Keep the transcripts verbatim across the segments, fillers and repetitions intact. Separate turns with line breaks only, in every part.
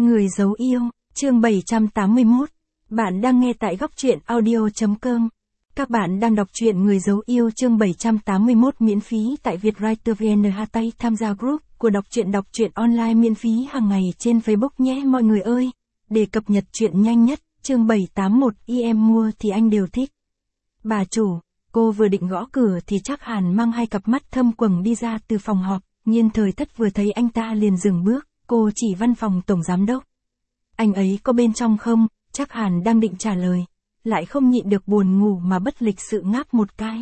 Người giấu yêu, chương bảy trăm tám mươi mốt. Bạn đang nghe tại góc truyện audio.com. Các bạn đang đọc truyện Người giấu yêu chương bảy trăm tám mươi mốt miễn phí tại Vietwriter vê en. Tay tham gia group của đọc truyện đọc truyện online miễn phí hàng ngày trên Facebook nhé mọi người ơi. Để cập nhật truyện nhanh nhất, chương bảy trăm tám mươi mốt y em mua thì anh đều thích. Bà chủ, cô vừa định gõ cửa thì chắc Hàn mang hai cặp mắt thâm quầng đi ra từ phòng họp, Nhiên Thời Thất vừa thấy anh ta liền dừng bước, cô chỉ văn phòng tổng giám đốc. Anh ấy có bên trong không? Chắc Hàn đang định trả lời, lại không nhịn được buồn ngủ mà bất lịch sự ngáp một cái.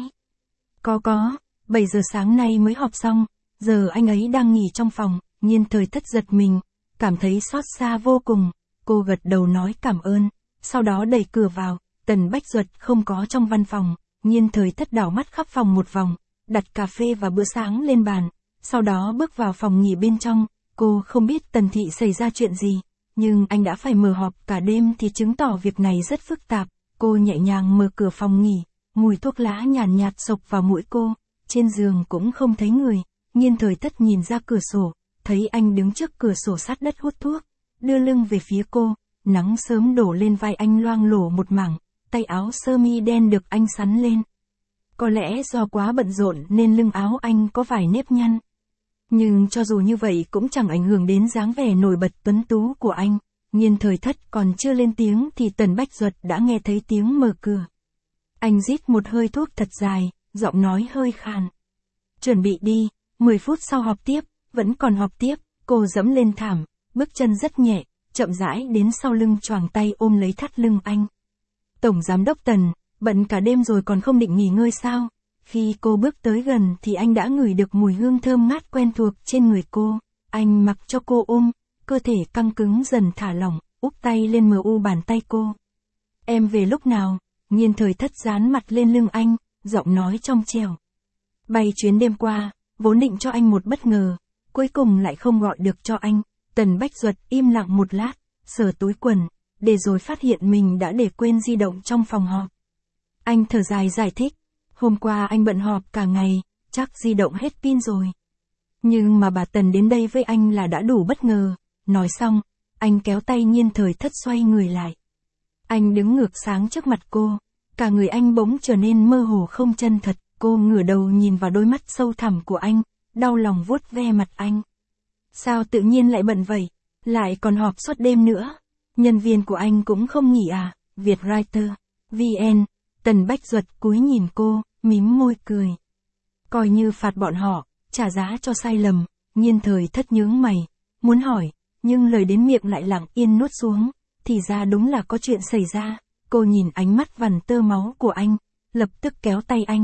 Có có, bảy giờ sáng nay mới họp xong, giờ anh ấy đang nghỉ trong phòng. Nhiên Thời Thất giật mình, cảm thấy xót xa vô cùng, cô gật đầu nói cảm ơn, sau đó đẩy cửa vào. Tần Bách Duật không có trong văn phòng. Nhiên Thời Thất đảo mắt khắp phòng một vòng, đặt cà phê và bữa sáng lên bàn, sau đó bước vào phòng nghỉ bên trong. Cô không biết Tần Thị xảy ra chuyện gì, nhưng anh đã phải mở họp cả đêm thì chứng tỏ việc này rất phức tạp. Cô nhẹ nhàng mở cửa phòng nghỉ, mùi thuốc lá nhàn nhạt, nhạt xộc vào mũi cô, trên giường cũng không thấy người. Nhiên Thời Thất nhìn ra cửa sổ, thấy anh đứng trước cửa sổ sát đất hút thuốc, đưa lưng về phía cô, nắng sớm đổ lên vai anh loang lổ một mảng, tay áo sơ mi đen được anh sắn lên. Có lẽ do quá bận rộn nên lưng áo anh có vài nếp nhăn. Nhưng cho dù như vậy cũng chẳng ảnh hưởng đến dáng vẻ nổi bật tuấn tú của anh. Nhiên Thời Thất còn chưa lên tiếng thì Tần Bách Duật đã nghe thấy tiếng mở cửa. Anh rít một hơi thuốc thật dài, giọng nói hơi khàn. Chuẩn bị đi, mười phút sau họp tiếp. Vẫn còn họp tiếp. Cô dẫm lên thảm, bước chân rất nhẹ, chậm rãi đến sau lưng choàng tay ôm lấy thắt lưng anh. Tổng giám đốc Tần, bận cả đêm rồi còn không định nghỉ ngơi sao? Khi cô bước tới gần thì anh đã ngửi được mùi hương thơm ngát quen thuộc trên người cô. Anh mặc cho cô ôm, cơ thể căng cứng dần thả lỏng, úp tay lên mờ u bàn tay cô. Em về lúc nào? Nhiên Thời Thất dán mặt lên lưng anh, giọng nói trong trẻo. Bay chuyến đêm qua, vốn định cho anh một bất ngờ, cuối cùng lại không gọi được cho anh. Tần Bách Duật im lặng một lát, sờ túi quần, để rồi phát hiện mình đã để quên di động trong phòng họp. Anh thở dài giải thích. Hôm qua anh bận họp cả ngày, chắc di động hết pin rồi. Nhưng mà bà Tần đến đây với anh là đã đủ bất ngờ. Nói xong, anh kéo tay Nhiên Thời Thất xoay người lại. Anh đứng ngược sáng trước mặt cô, cả người anh bỗng trở nên mơ hồ không chân thật. Cô ngửa đầu nhìn vào đôi mắt sâu thẳm của anh, đau lòng vuốt ve mặt anh. Sao tự nhiên lại bận vậy, lại còn họp suốt đêm nữa? Nhân viên của anh cũng không nghỉ à? Vietwriter vê en. Tần Bách Duật cúi nhìn cô, mím môi cười. Coi như phạt bọn họ, trả giá cho sai lầm. Nhiên Thời Thất nhướng mày, muốn hỏi, nhưng lời đến miệng lại lặng yên nuốt xuống. Thì ra đúng là có chuyện xảy ra. Cô nhìn ánh mắt vằn tơ máu của anh, lập tức kéo tay anh.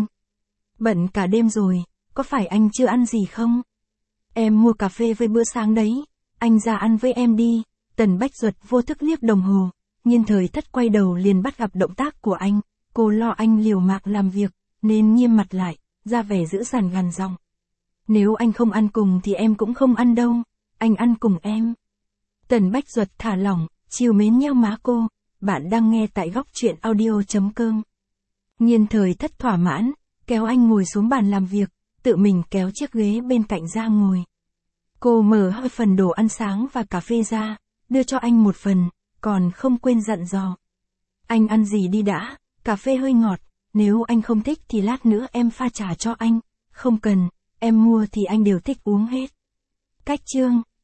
Bận cả đêm rồi, có phải anh chưa ăn gì không? Em mua cà phê với bữa sáng đấy, anh ra ăn với em đi. Tần Bách Duật vô thức liếc đồng hồ. Nhiên Thời Thất quay đầu liền bắt gặp động tác của anh. Cô lo anh liều mạng làm việc, nên nghiêm mặt lại, ra vẻ giữ dằn gằn giọng. Nếu anh không ăn cùng thì em cũng không ăn đâu, anh ăn cùng em. Tần Bách Duật thả lỏng, chiều mến nheo má cô. Bạn đang nghe tại góc truyện audio.com. Nhiên Thời Thất thỏa mãn, kéo anh ngồi xuống bàn làm việc, tự mình kéo chiếc ghế bên cạnh ra ngồi. Cô mở hơi phần đồ ăn sáng và cà phê ra, đưa cho anh một phần, còn không quên dặn dò. Anh ăn gì đi đã, cà phê hơi ngọt, nếu anh không thích thì lát nữa em pha trà cho anh. Không cần, em mua thì anh đều thích uống hết. Cách chương,